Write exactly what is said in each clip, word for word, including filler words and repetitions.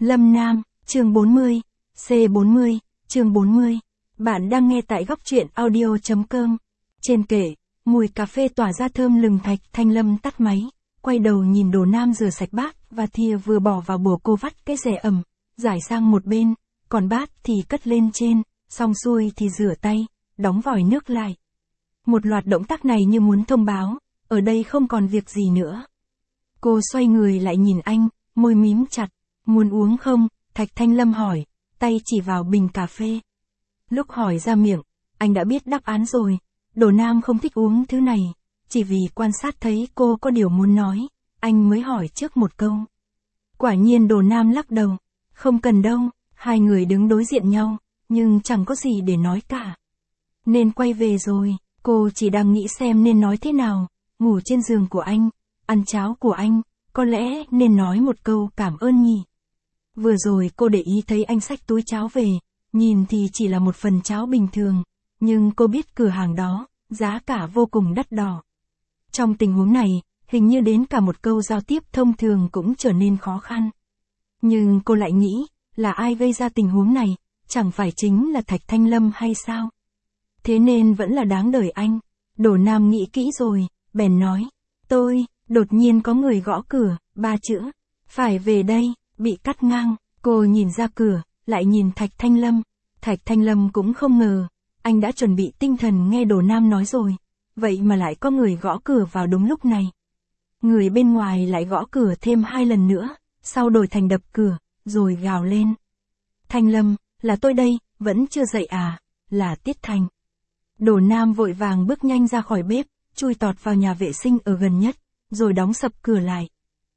Lâm Nam, chương bốn mươi, C bốn mươi, chương bốn mươi. Bạn đang nghe tại góc truyện audio chấm com. Trên kệ, mùi cà phê tỏa ra thơm lừng. Thạch Thanh Lâm tắt máy, quay đầu nhìn Đồ Nam rửa sạch bát và thìa vừa bỏ vào bồn. Cô vắt cái rẻ ẩm, giải sang một bên, còn bát thì cất lên trên, xong xuôi thì rửa tay, đóng vòi nước lại. Một loạt động tác này như muốn thông báo, ở đây không còn việc gì nữa. Cô xoay người lại nhìn anh, môi mím chặt. Muốn uống không? Thạch Thanh Lâm hỏi, tay chỉ vào bình cà phê. Lúc hỏi ra miệng, anh đã biết đáp án rồi. Đồ Nam không thích uống thứ này, chỉ vì quan sát thấy cô có điều muốn nói, anh mới hỏi trước một câu. Quả nhiên Đồ Nam lắc đầu, không cần đâu. Hai người đứng đối diện nhau, nhưng chẳng có gì để nói cả. Nên quay về rồi, cô chỉ đang nghĩ xem nên nói thế nào. Ngủ trên giường của anh, ăn cháo của anh, có lẽ nên nói một câu cảm ơn nhỉ. Vừa rồi cô để ý thấy anh xách túi cháo về, nhìn thì chỉ là một phần cháo bình thường, nhưng cô biết cửa hàng đó, giá cả vô cùng đắt đỏ. Trong tình huống này, hình như đến cả một câu giao tiếp thông thường cũng trở nên khó khăn. Nhưng cô lại nghĩ, là ai gây ra tình huống này, chẳng phải chính là Thạch Thanh Lâm hay sao? Thế nên vẫn là đáng đời anh. Đồ Nam nghĩ kỹ rồi, bèn nói, tôi, đột nhiên có người gõ cửa, ba chữ, phải về đây, bị cắt ngang. Cô nhìn ra cửa, lại nhìn Thạch Thanh Lâm. Thạch Thanh Lâm cũng không ngờ, anh đã chuẩn bị tinh thần nghe Đồ Nam nói rồi, vậy mà lại có người gõ cửa vào đúng lúc này. Người bên ngoài lại gõ cửa thêm hai lần nữa, sau đổi thành đập cửa, rồi gào lên. Thanh Lâm, là tôi đây, vẫn chưa dậy à, là Tiết Thành. Đồ Nam vội vàng bước nhanh ra khỏi bếp, chui tọt vào nhà vệ sinh ở gần nhất, rồi đóng sập cửa lại.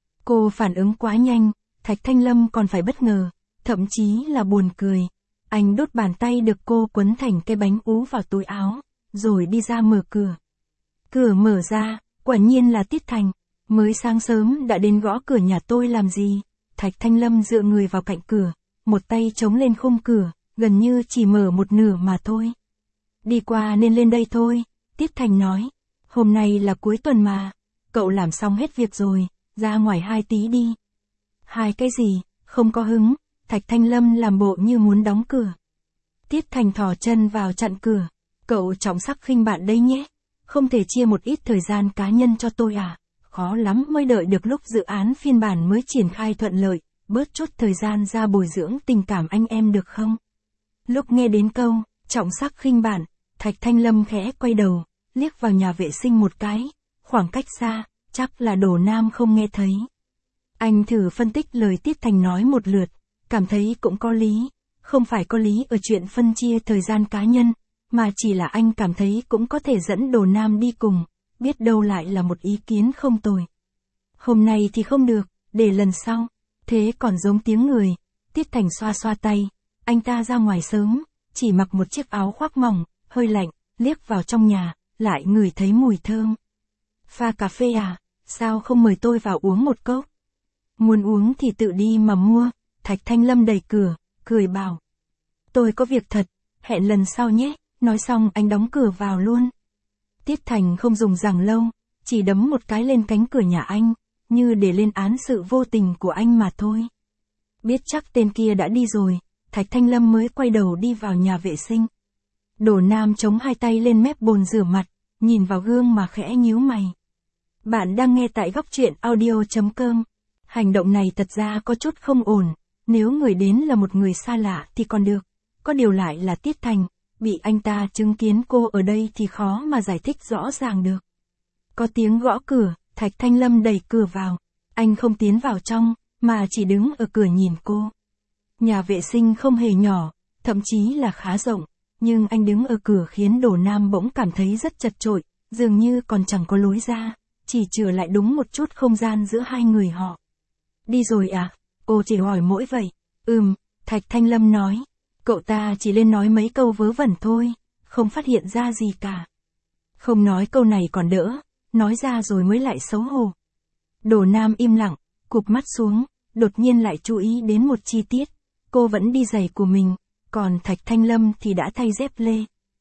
Cô phản ứng quá nhanh, Thạch Thanh Lâm còn phải bất ngờ, thậm chí là buồn cười. Anh đút bàn tay được cô quấn thành cái bánh ú vào túi áo, rồi đi ra mở cửa. Cửa mở ra, quả nhiên là Tiết Thành. Mới sáng sớm đã đến gõ cửa nhà tôi làm gì? Thạch Thanh Lâm dựa người vào cạnh cửa, một tay chống lên khung cửa, gần như chỉ mở một nửa mà thôi. Đi qua nên lên đây thôi, Tiết Thành nói. Hôm nay là cuối tuần mà, cậu làm xong hết việc rồi, ra ngoài hai tí đi. Hai cái gì, không có hứng. Thạch Thanh Lâm làm bộ như muốn đóng cửa. Tiết Thành thò chân vào chặn cửa. Cậu trọng sắc khinh bạn đây nhé, không thể chia một ít thời gian cá nhân cho tôi à? Khó lắm mới đợi được lúc dự án phiên bản mới triển khai thuận lợi, bớt chút thời gian ra bồi dưỡng tình cảm anh em được không? Lúc nghe đến câu, trọng sắc khinh bạn, Thạch Thanh Lâm khẽ quay đầu, liếc vào nhà vệ sinh một cái, khoảng cách xa, chắc là Đồ Nam không nghe thấy. Anh thử phân tích lời Tiết Thành nói một lượt, cảm thấy cũng có lý, không phải có lý ở chuyện phân chia thời gian cá nhân, mà chỉ là anh cảm thấy cũng có thể dẫn Đồ Nam đi cùng, biết đâu lại là một ý kiến không tồi. Hôm nay thì không được, để lần sau. Thế còn giống tiếng người. Tiết Thành xoa xoa tay, anh ta ra ngoài sớm, chỉ mặc một chiếc áo khoác mỏng, hơi lạnh, liếc vào trong nhà, lại ngửi thấy mùi thơm. Pha cà phê à, sao không mời tôi vào uống một cốc? Muốn uống thì tự đi mà mua. Thạch Thanh Lâm đẩy cửa, cười bảo. Tôi có việc thật, hẹn lần sau nhé. Nói xong anh đóng cửa vào luôn. Tiết Thành không dùng rằng lâu, chỉ đấm một cái lên cánh cửa nhà anh, như để lên án sự vô tình của anh mà thôi. Biết chắc tên kia đã đi rồi, Thạch Thanh Lâm mới quay đầu đi vào nhà vệ sinh. Đồ Nam chống hai tay lên mép bồn rửa mặt, nhìn vào gương mà khẽ nhíu mày. Bạn đang nghe tại góc truyện audio chấm com. Hành động này thật ra có chút không ổn, nếu người đến là một người xa lạ thì còn được, có điều lại là Tiết Thành, bị anh ta chứng kiến cô ở đây thì khó mà giải thích rõ ràng được. Có tiếng gõ cửa, Thạch Thanh Lâm đẩy cửa vào, anh không tiến vào trong, mà chỉ đứng ở cửa nhìn cô. Nhà vệ sinh không hề nhỏ, thậm chí là khá rộng, nhưng anh đứng ở cửa khiến Đồ Nam bỗng cảm thấy rất chật chội, dường như còn chẳng có lối ra, chỉ chừa lại đúng một chút không gian giữa hai người họ. Đi rồi à? Cô chỉ hỏi mỗi vậy. Ừm, Thạch Thanh Lâm nói. Cậu ta chỉ lên nói mấy câu vớ vẩn thôi, không phát hiện ra gì cả. Không nói câu này còn đỡ, nói ra rồi mới lại xấu hổ. Đồ Nam im lặng, cụp mắt xuống, đột nhiên lại chú ý đến một chi tiết. Cô vẫn đi giày của mình, còn Thạch Thanh Lâm thì đã thay dép lê.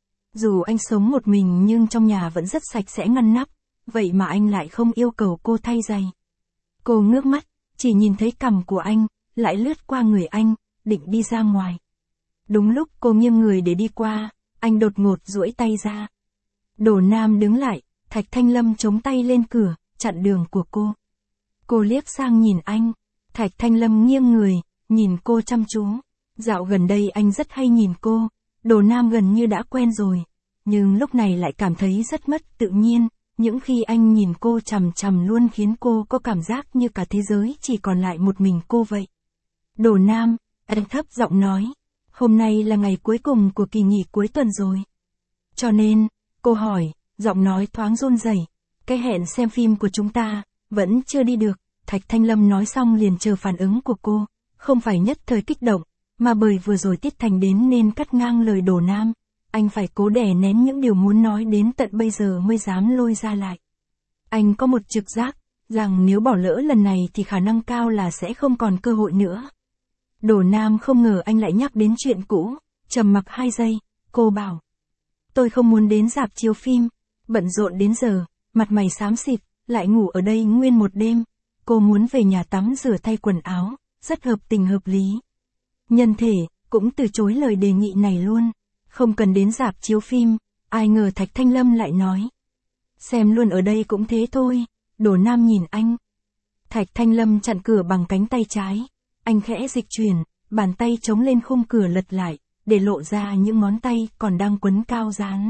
Dù anh sống một mình nhưng trong nhà vẫn rất sạch sẽ ngăn nắp, vậy mà anh lại không yêu cầu cô thay giày. Cô ngước mắt, chỉ nhìn thấy cằm của anh, lại lướt qua người anh, định đi ra ngoài. Đúng lúc cô nghiêng người để đi qua, anh đột ngột duỗi tay ra. Đổ Nam đứng lại, Thạch Thanh Lâm chống tay lên cửa, chặn đường của cô. Cô liếc sang nhìn anh, Thạch Thanh Lâm nghiêng người, nhìn cô chăm chú. Dạo gần đây anh rất hay nhìn cô, Đổ Nam gần như đã quen rồi, nhưng lúc này lại cảm thấy rất mất tự nhiên, những khi anh nhìn cô chằm chằm luôn khiến cô có cảm giác như cả thế giới chỉ còn lại một mình cô vậy. Đổ Nam, anh thấp giọng nói, hôm nay là ngày cuối cùng của kỳ nghỉ cuối tuần rồi. Cho nên, cô hỏi, giọng nói thoáng run rẩy, cái hẹn xem phim của chúng ta, vẫn chưa đi được. Thạch Thanh Lâm nói xong liền chờ phản ứng của cô, không phải nhất thời kích động, mà bởi vừa rồi Tiết Thành đến nên cắt ngang lời Đổ Nam. Anh phải cố đè nén những điều muốn nói đến tận bây giờ mới dám lôi ra lại. Anh có một trực giác, rằng nếu bỏ lỡ lần này thì khả năng cao là sẽ không còn cơ hội nữa. Đổ Nam không ngờ anh lại nhắc đến chuyện cũ, trầm mặc hai giây, cô bảo. Tôi không muốn đến rạp chiếu phim, bận rộn đến giờ, mặt mày xám xịt, lại ngủ ở đây nguyên một đêm. Cô muốn về nhà tắm rửa thay quần áo, rất hợp tình hợp lý. Nhân thể, cũng từ chối lời đề nghị này luôn. Không cần đến rạp chiếu phim, ai ngờ Thạch Thanh Lâm lại nói. Xem luôn ở đây cũng thế thôi, Đổ Nam nhìn anh. Thạch Thanh Lâm chặn cửa bằng cánh tay trái. Anh khẽ dịch chuyển, bàn tay chống lên khung cửa lật lại, để lộ ra những ngón tay còn đang quấn cao dán.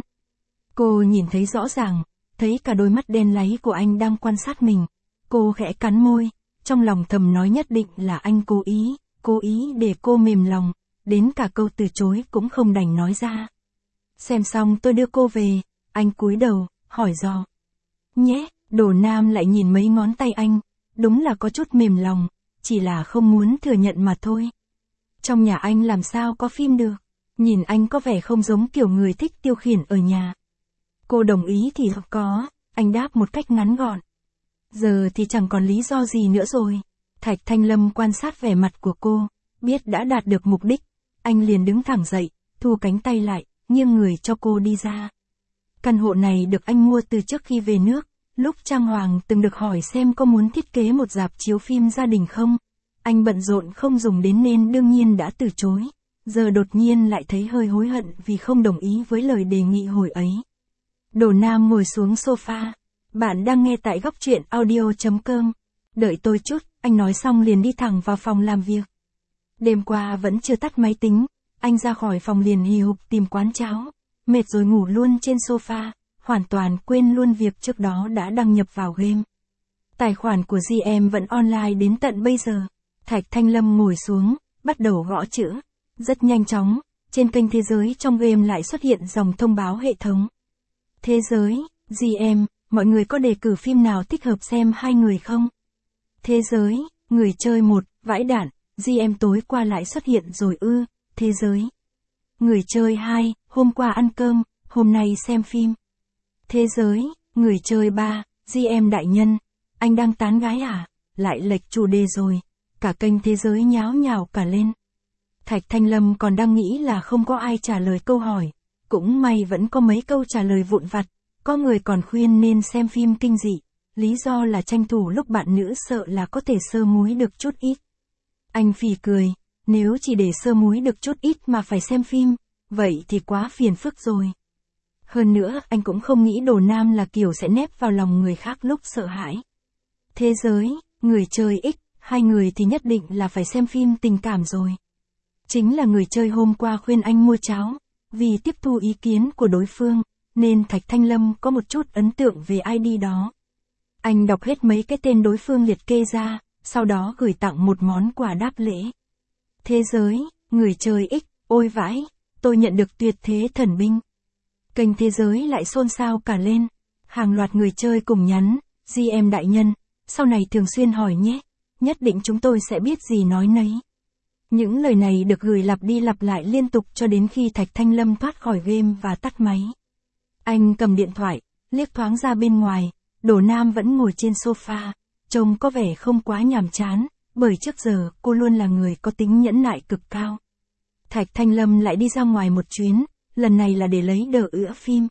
Cô nhìn thấy rõ ràng, thấy cả đôi mắt đen láy của anh đang quan sát mình. Cô khẽ cắn môi, trong lòng thầm nói nhất định là anh cố ý, cố ý để cô mềm lòng, đến cả câu từ chối cũng không đành nói ra. Xem xong tôi đưa cô về, anh cúi đầu, hỏi dò. Nhé, Đổ Nam lại nhìn mấy ngón tay anh, đúng là có chút mềm lòng, chỉ là không muốn thừa nhận mà thôi. Trong nhà anh làm sao có phim được, nhìn anh có vẻ không giống kiểu người thích tiêu khiển ở nhà. Cô đồng ý thì có, anh đáp một cách ngắn gọn. Giờ thì chẳng còn lý do gì nữa rồi. Thạch Thanh Lâm quan sát vẻ mặt của cô, biết đã đạt được mục đích. Anh liền đứng thẳng dậy, thu cánh tay lại, nghiêng người cho cô đi ra. Căn hộ này được anh mua từ trước khi về nước. Lúc Trang Hoàng từng được hỏi xem có muốn thiết kế một rạp chiếu phim gia đình không. Anh bận rộn không dùng đến nên đương nhiên đã từ chối. Giờ đột nhiên lại thấy hơi hối hận vì không đồng ý với lời đề nghị hồi ấy. Đổ Nam ngồi xuống sofa. Bạn đang nghe tại góc truyện audio chấm com. Đợi tôi chút, anh nói xong liền đi thẳng vào phòng làm việc. Đêm qua vẫn chưa tắt máy tính, anh ra khỏi phòng liền hì hục tìm quán cháo. Mệt rồi ngủ luôn trên sofa, hoàn toàn quên luôn việc trước đó đã đăng nhập vào game. Tài khoản của giê em vẫn online đến tận bây giờ. Thạch Thanh Lâm ngồi xuống, bắt đầu gõ chữ. Rất nhanh chóng, trên kênh Thế giới trong game lại xuất hiện dòng thông báo hệ thống. Thế giới, giê em, mọi người có đề cử phim nào thích hợp xem hai người không? Thế giới, người chơi một, vãi đản, giê em tối qua lại xuất hiện rồi ư, thế giới. Người chơi hai, hôm qua ăn cơm, hôm nay xem phim. Thế giới, người chơi ba, giê em đại nhân, anh đang tán gái à? Lại lệch chủ đề rồi, cả kênh Thế giới nháo nhào cả lên. Thạch Thanh Lâm còn đang nghĩ là không có ai trả lời câu hỏi, cũng may vẫn có mấy câu trả lời vụn vặt, có người còn khuyên nên xem phim kinh dị, lý do là tranh thủ lúc bạn nữ sợ là có thể sơ múi được chút ít. Anh phì cười, nếu chỉ để sơ múi được chút ít mà phải xem phim, vậy thì quá phiền phức rồi. Hơn nữa, anh cũng không nghĩ Đổ Nam là kiểu sẽ nép vào lòng người khác lúc sợ hãi. Thế giới, người chơi X, hai người thì nhất định là phải xem phim tình cảm rồi. Chính là người chơi hôm qua khuyên anh mua cháo, vì tiếp thu ý kiến của đối phương, nên Thạch Thanh Lâm có một chút ấn tượng về i đê đó. Anh đọc hết mấy cái tên đối phương liệt kê ra, sau đó gửi tặng một món quà đáp lễ. Thế giới, người chơi X, ôi vãi, tôi nhận được tuyệt thế thần binh. Kênh Thế giới lại xôn xao cả lên, hàng loạt người chơi cùng nhắn, giê em đại nhân, sau này thường xuyên hỏi nhé, nhất định chúng tôi sẽ biết gì nói nấy. Những lời này được gửi lặp đi lặp lại liên tục cho đến khi Thạch Thanh Lâm thoát khỏi game và tắt máy. Anh cầm điện thoại, liếc thoáng ra bên ngoài, Đổ Nam vẫn ngồi trên sofa, trông có vẻ không quá nhàm chán, bởi trước giờ cô luôn là người có tính nhẫn nại cực cao. Thạch Thanh Lâm lại đi ra ngoài một chuyến, lần này là để lấy đờ ữa phim.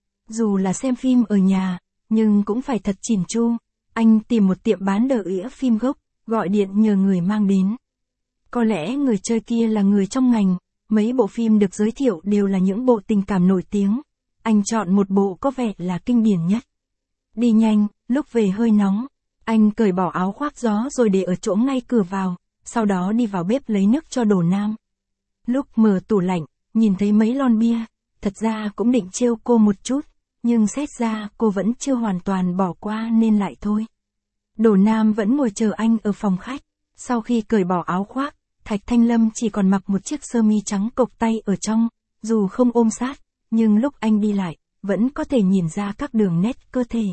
Dù là xem phim ở nhà, nhưng cũng phải thật chỉn chu. Anh tìm một tiệm bán đờ ữa phim gốc, gọi điện nhờ người mang đến. Có lẽ người chơi kia là người trong ngành, mấy bộ phim được giới thiệu đều là những bộ tình cảm nổi tiếng. Anh chọn một bộ có vẻ là kinh điển nhất. Đi nhanh, lúc về hơi nóng. Anh cởi bỏ áo khoác gió rồi để ở chỗ ngay cửa vào, sau đó đi vào bếp lấy nước cho Đồ Nam. Lúc mở tủ lạnh, nhìn thấy mấy lon bia, thật ra cũng định trêu cô một chút, nhưng xét ra cô vẫn chưa hoàn toàn bỏ qua nên lại thôi. Đồ Nam vẫn ngồi chờ anh ở phòng khách, sau khi cởi bỏ áo khoác, Thạch Thanh Lâm chỉ còn mặc một chiếc sơ mi trắng cộc tay ở trong, dù không ôm sát, nhưng lúc anh đi lại, vẫn có thể nhìn ra các đường nét cơ thể.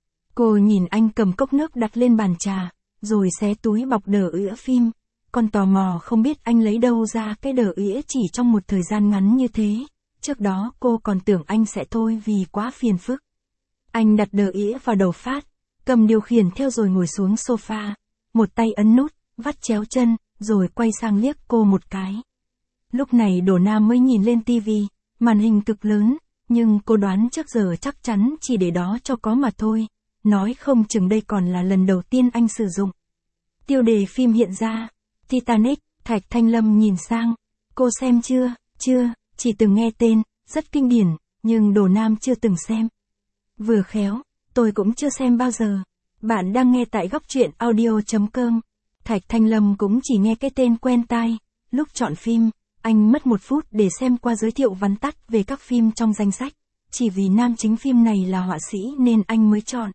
Cô nhìn anh cầm cốc nước đặt lên bàn trà, rồi xé túi bọc đờ ỉa phim, còn tò mò không biết anh lấy đâu ra cái đờ ỉa chỉ trong một thời gian ngắn như thế. Trước đó cô còn tưởng anh sẽ thôi vì quá phiền phức. Anh đặt đờ ỉa vào đầu phát, cầm điều khiển theo rồi ngồi xuống sofa, một tay ấn nút, vắt chéo chân, rồi quay sang liếc cô một cái. Lúc này Đồ Nam mới nhìn lên tivi, màn hình cực lớn, nhưng cô đoán trước giờ chắc chắn chỉ để đó cho có mà thôi, nói không chừng đây còn là lần đầu tiên anh sử dụng. Tiêu đề phim hiện ra, Titanic. Thạch Thanh Lâm nhìn sang, cô xem chưa? Chưa, chỉ từng nghe tên, rất kinh điển, nhưng Đồ Nam chưa từng xem. Vừa khéo, tôi cũng chưa xem bao giờ. Bạn đang nghe tại góc truyện audio chấm com. Thạch Thanh Lâm cũng chỉ nghe cái tên quen tai. Lúc chọn phim, anh mất một phút để xem qua giới thiệu vắn tắt về các phim trong danh sách. Chỉ vì nam chính phim này là họa sĩ nên anh mới chọn.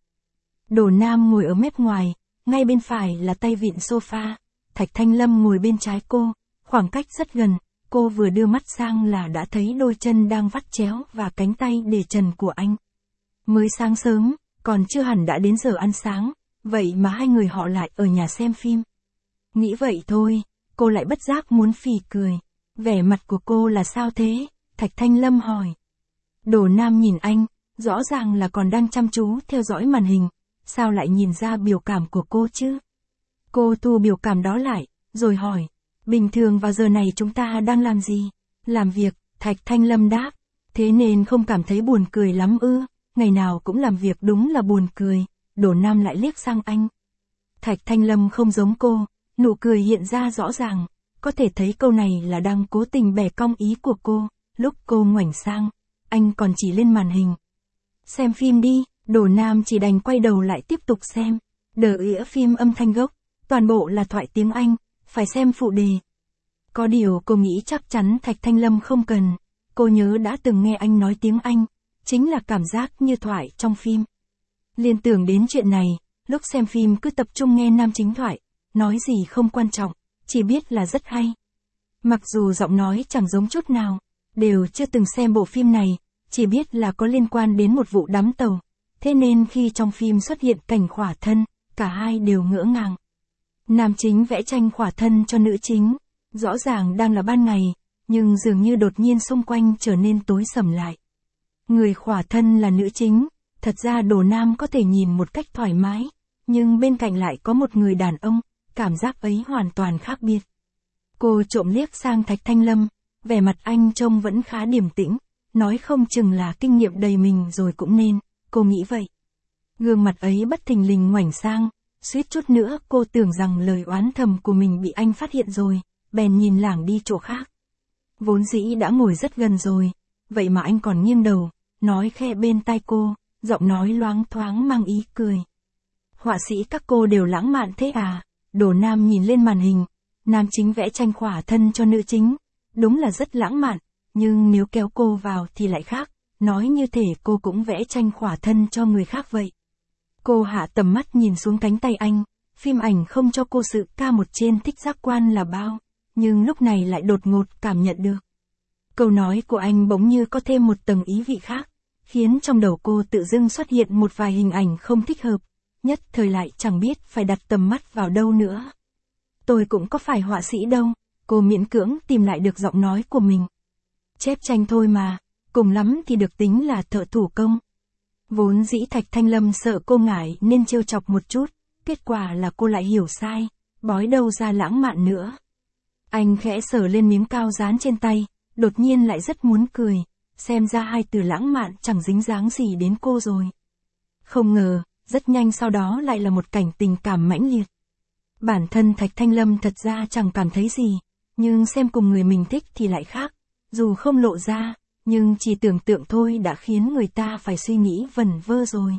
Đồ Nam ngồi ở mép ngoài, ngay bên phải là tay vịn sofa. Thạch Thanh Lâm ngồi bên trái cô, khoảng cách rất gần. Cô vừa đưa mắt sang là đã thấy đôi chân đang vắt chéo và cánh tay để trần của anh. Mới sáng sớm, còn chưa hẳn đã đến giờ ăn sáng, vậy mà hai người họ lại ở nhà xem phim. Nghĩ vậy thôi, cô lại bất giác muốn phì cười. Vẻ mặt của cô là sao thế? Thạch Thanh Lâm hỏi. Đồ Nam nhìn anh, rõ ràng là còn đang chăm chú theo dõi màn hình, sao lại nhìn ra biểu cảm của cô chứ? Cô thu biểu cảm đó lại, rồi hỏi, bình thường vào giờ này chúng ta đang làm gì? Làm việc, Thạch Thanh Lâm đáp, thế nên không cảm thấy buồn cười lắm ư, ngày nào cũng làm việc đúng là buồn cười. Đồ Nam lại liếc sang anh. Thạch Thanh Lâm không giống cô, nụ cười hiện ra rõ ràng, có thể thấy câu này là đang cố tình bẻ cong ý của cô. Lúc cô ngoảnh sang, anh còn chỉ lên màn hình. Xem phim đi. Đồ Nam chỉ đành quay đầu lại tiếp tục xem. Đờ ỉa phim âm thanh gốc, toàn bộ là thoại tiếng Anh, phải xem phụ đề. Có điều cô nghĩ chắc chắn Thạch Thanh Lâm không cần. Cô nhớ đã từng nghe anh nói tiếng Anh, chính là cảm giác như thoại trong phim. Liên tưởng đến chuyện này, lúc xem phim cứ tập trung nghe nam chính thoại, nói gì không quan trọng, chỉ biết là rất hay. Mặc dù giọng nói chẳng giống chút nào, đều chưa từng xem bộ phim này, chỉ biết là có liên quan đến một vụ đắm tàu. Thế nên khi trong phim xuất hiện cảnh khỏa thân, cả hai đều ngỡ ngàng. Nam chính vẽ tranh khỏa thân cho nữ chính, rõ ràng đang là ban ngày, nhưng dường như đột nhiên xung quanh trở nên tối sầm lại. Người khỏa thân là nữ chính, thật ra Đồ Nam có thể nhìn một cách thoải mái, nhưng bên cạnh lại có một người đàn ông, cảm giác ấy hoàn toàn khác biệt. Cô trộm liếc sang Thạch Thanh Lâm, vẻ mặt anh trông vẫn khá điềm tĩnh, nói không chừng là kinh nghiệm đầy mình rồi cũng nên. Cô nghĩ vậy. Gương mặt ấy bất thình lình ngoảnh sang, suýt chút nữa cô tưởng rằng lời oán thầm của mình bị anh phát hiện rồi, bèn nhìn lảng đi chỗ khác. Vốn dĩ đã ngồi rất gần rồi, vậy mà anh còn nghiêng đầu, nói khe bên tai cô, giọng nói loáng thoáng mang ý cười. Họa sĩ các cô đều lãng mạn thế à? Đồ Nam nhìn lên màn hình, nam chính vẽ tranh khỏa thân cho nữ chính, đúng là rất lãng mạn, nhưng nếu kéo cô vào thì lại khác. Nói như thể cô cũng vẽ tranh khỏa thân cho người khác vậy. Cô hạ tầm mắt nhìn xuống cánh tay anh, phim ảnh không cho cô sự ca một trên thích giác quan là bao, nhưng lúc này lại đột ngột cảm nhận được. Câu nói của anh bỗng như có thêm một tầng ý vị khác, khiến trong đầu cô tự dưng xuất hiện một vài hình ảnh không thích hợp, nhất thời lại chẳng biết phải đặt tầm mắt vào đâu nữa. Tôi cũng có phải họa sĩ đâu, cô miễn cưỡng tìm lại được giọng nói của mình. Chép tranh thôi mà. Cùng lắm thì được tính là thợ thủ công. Vốn dĩ Thạch Thanh Lâm sợ cô ngại nên trêu chọc một chút, kết quả là cô lại hiểu sai, bói đâu ra lãng mạn nữa. Anh khẽ sờ lên miếng cao dán trên tay, đột nhiên lại rất muốn cười, xem ra hai từ lãng mạn chẳng dính dáng gì đến cô rồi. Không ngờ, rất nhanh sau đó lại là một cảnh tình cảm mãnh liệt. Bản thân Thạch Thanh Lâm thật ra chẳng cảm thấy gì, nhưng xem cùng người mình thích thì lại khác. Dù không lộ ra, nhưng chỉ tưởng tượng thôi đã khiến người ta phải suy nghĩ vẩn vơ rồi.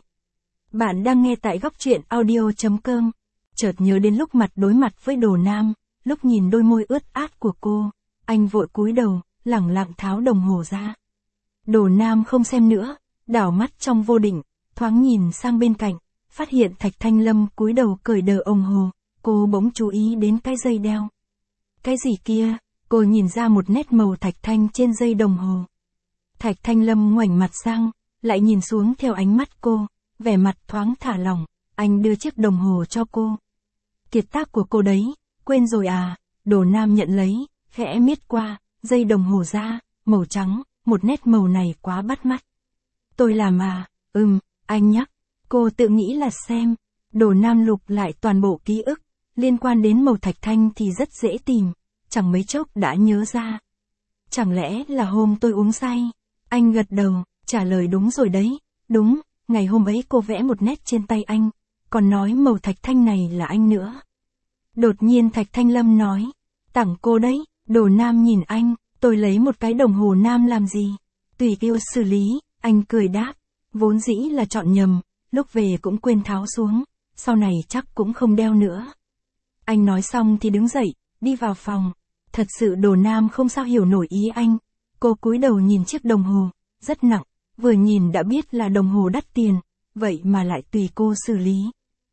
Bạn đang nghe tại góc truyện audio.com. Chợt nhớ đến lúc mặt đối mặt với Đồ Nam, lúc nhìn đôi môi ướt át của cô, anh vội cúi đầu, lẳng lặng tháo đồng hồ ra. Đồ Nam không xem nữa, đảo mắt trong vô định, thoáng nhìn sang bên cạnh, phát hiện Thạch Thanh Lâm cúi đầu cởi đờ đồng hồ, cô bỗng chú ý đến cái dây đeo. Cái gì kia? Cô nhìn ra một nét màu thạch thanh trên dây đồng hồ. Thạch Thanh Lâm ngoảnh mặt sang, lại nhìn xuống theo ánh mắt cô, vẻ mặt thoáng thả lỏng, anh đưa chiếc đồng hồ cho cô. Kiệt tác của cô đấy, quên rồi à? Đồ Nam nhận lấy, khẽ miết qua, dây đồng hồ ra, màu trắng, một nét màu này quá bắt mắt. Tôi làm à? Ừm, anh nhắc. Cô tự nghĩ là xem. Đồ Nam lục lại toàn bộ ký ức, liên quan đến màu thạch thanh thì rất dễ tìm, chẳng mấy chốc đã nhớ ra. Chẳng lẽ là hôm tôi uống say? Anh gật đầu, trả lời đúng rồi đấy, đúng, ngày hôm ấy cô vẽ một nét trên tay anh, còn nói màu thạch thanh này là anh nữa. Đột nhiên Thạch Thanh Lâm nói, tặng cô đấy. Đồ Nam nhìn anh, tôi lấy một cái đồng hồ nam làm gì? Tùy yêu xử lý, anh cười đáp, vốn dĩ là chọn nhầm, lúc về cũng quên tháo xuống, sau này chắc cũng không đeo nữa. Anh nói xong thì đứng dậy, đi vào phòng. Thật sự Đồ Nam không sao hiểu nổi ý anh. Cô cúi đầu nhìn chiếc đồng hồ, rất nặng, vừa nhìn đã biết là đồng hồ đắt tiền, vậy mà lại tùy cô xử lý.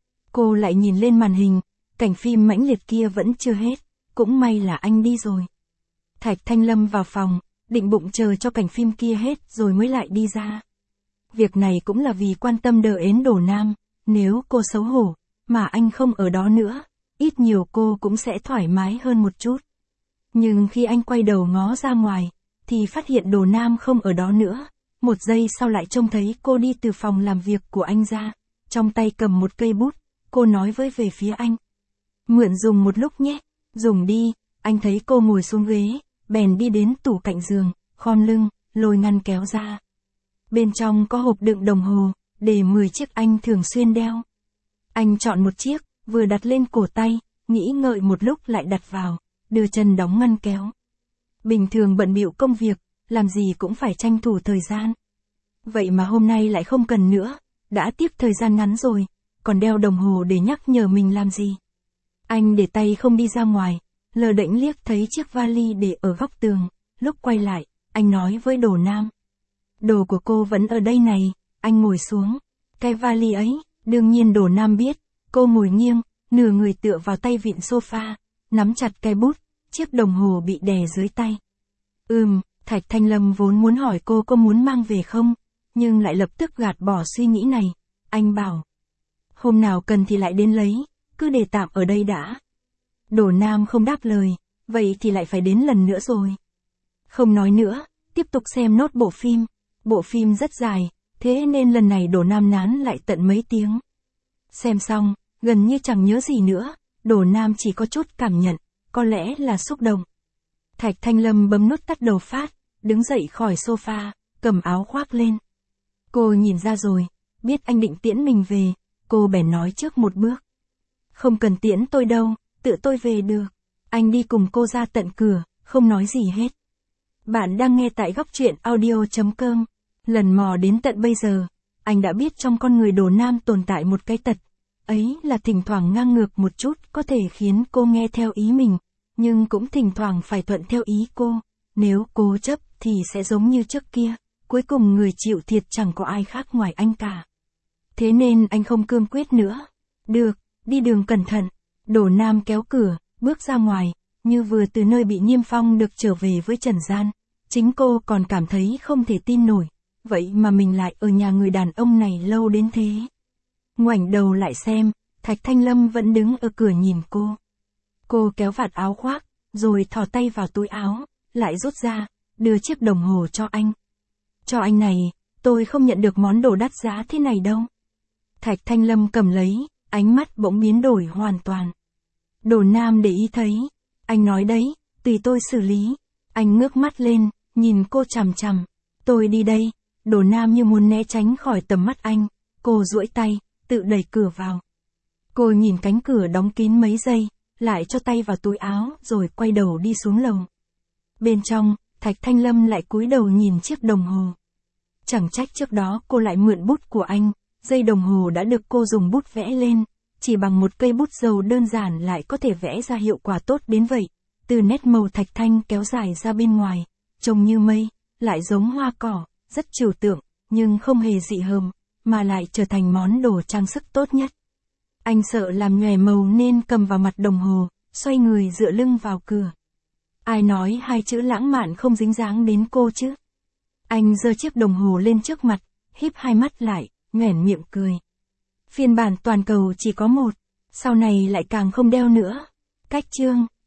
Cô lại nhìn lên màn hình, cảnh phim mãnh liệt kia vẫn chưa hết, cũng may là anh đi rồi. Thạch Thanh Lâm vào phòng, định bụng chờ cho cảnh phim kia hết rồi mới lại đi ra. Việc này cũng là vì quan tâm đờ ến Đồ Nam, nếu cô xấu hổ, mà anh không ở đó nữa, ít nhiều cô cũng sẽ thoải mái hơn một chút. Nhưng khi anh quay đầu ngó ra ngoài, thì phát hiện Đồ Nam không ở đó nữa, một giây sau lại trông thấy cô đi từ phòng làm việc của anh ra, trong tay cầm một cây bút, cô nói với về phía anh. Mượn dùng một lúc nhé, dùng đi, anh thấy cô ngồi xuống ghế, bèn đi đến tủ cạnh giường, khom lưng, lôi ngăn kéo ra. Bên trong có hộp đựng đồng hồ, để mười chiếc anh thường xuyên đeo. Anh chọn một chiếc, vừa đặt lên cổ tay, nghĩ ngợi một lúc lại đặt vào, đưa chân đóng ngăn kéo. Bình thường bận bịu công việc, làm gì cũng phải tranh thủ thời gian. Vậy mà hôm nay lại không cần nữa, đã tiếp thời gian ngắn rồi, còn đeo đồng hồ để nhắc nhở mình làm gì. Anh để tay không đi ra ngoài, lờ đễnh liếc thấy chiếc vali để ở góc tường, lúc quay lại, anh nói với Đồ Nam. Đồ của cô vẫn ở đây này, anh ngồi xuống. Cái vali ấy, đương nhiên Đồ Nam biết, cô ngồi nghiêng, nửa người tựa vào tay vịn sofa, nắm chặt cây bút, chiếc đồng hồ bị đè dưới tay. Ừm, Thạch Thanh Lâm vốn muốn hỏi cô có muốn mang về không, nhưng lại lập tức gạt bỏ suy nghĩ này, anh bảo. Hôm nào cần thì lại đến lấy, cứ để tạm ở đây đã. Đồ Nam không đáp lời, vậy thì lại phải đến lần nữa rồi. Không nói nữa, tiếp tục xem nốt bộ phim. Bộ phim rất dài, thế nên lần này Đồ Nam nán lại tận mấy tiếng. Xem xong, gần như chẳng nhớ gì nữa, Đồ Nam chỉ có chút cảm nhận, có lẽ là xúc động. Thạch Thanh Lâm bấm nút tắt đầu phát, đứng dậy khỏi sofa, cầm áo khoác lên. Cô nhìn ra rồi, biết anh định tiễn mình về, cô bèn nói trước một bước. Không cần tiễn tôi đâu, tự tôi về được. Anh đi cùng cô ra tận cửa, không nói gì hết. Bạn đang nghe tại góc truyện audio.com. Lần mò đến tận bây giờ, anh đã biết trong con người Đồ Nam tồn tại một cái tật. Ấy là thỉnh thoảng ngang ngược một chút có thể khiến cô nghe theo ý mình, nhưng cũng thỉnh thoảng phải thuận theo ý cô. Nếu cố chấp thì sẽ giống như trước kia, cuối cùng người chịu thiệt chẳng có ai khác ngoài anh cả. Thế nên anh không cương quyết nữa. Được, đi đường cẩn thận. Đồ Nam kéo cửa, bước ra ngoài, như vừa từ nơi bị niêm phong được trở về với trần gian. Chính cô còn cảm thấy không thể tin nổi, vậy mà mình lại ở nhà người đàn ông này lâu đến thế. Ngoảnh đầu lại xem, Thạch Thanh Lâm vẫn đứng ở cửa nhìn cô. Cô kéo vạt áo khoác, rồi thò tay vào túi áo, lại rút ra, đưa chiếc đồng hồ cho anh. Cho anh này, tôi không nhận được món đồ đắt giá thế này đâu. Thạch Thanh Lâm cầm lấy, ánh mắt bỗng biến đổi hoàn toàn. Đồ Nam để ý thấy, anh nói đấy, tùy tôi xử lý. Anh ngước mắt lên, nhìn cô chằm chằm. Tôi đi đây. Đồ Nam như muốn né tránh khỏi tầm mắt anh. Cô duỗi tay, tự đẩy cửa vào. Cô nhìn cánh cửa đóng kín mấy giây, lại cho tay vào túi áo rồi quay đầu đi xuống lầu. Bên trong, Thạch Thanh Lâm lại cúi đầu nhìn chiếc đồng hồ. Chẳng trách trước đó cô lại mượn bút của anh, dây đồng hồ đã được cô dùng bút vẽ lên, chỉ bằng một cây bút dầu đơn giản lại có thể vẽ ra hiệu quả tốt đến vậy. Từ nét màu thạch thanh kéo dài ra bên ngoài, trông như mây, lại giống hoa cỏ, rất trừu tượng, nhưng không hề dị hợm, mà lại trở thành món đồ trang sức tốt nhất. Anh sợ làm nhòe màu nên cầm vào mặt đồng hồ, xoay người dựa lưng vào cửa. Ai nói hai chữ lãng mạn không dính dáng đến cô chứ? Anh giơ chiếc đồng hồ lên trước mặt, híp hai mắt lại, nhoẻn miệng cười. Phiên bản toàn cầu chỉ có một, sau này lại càng không đeo nữa. Cách chương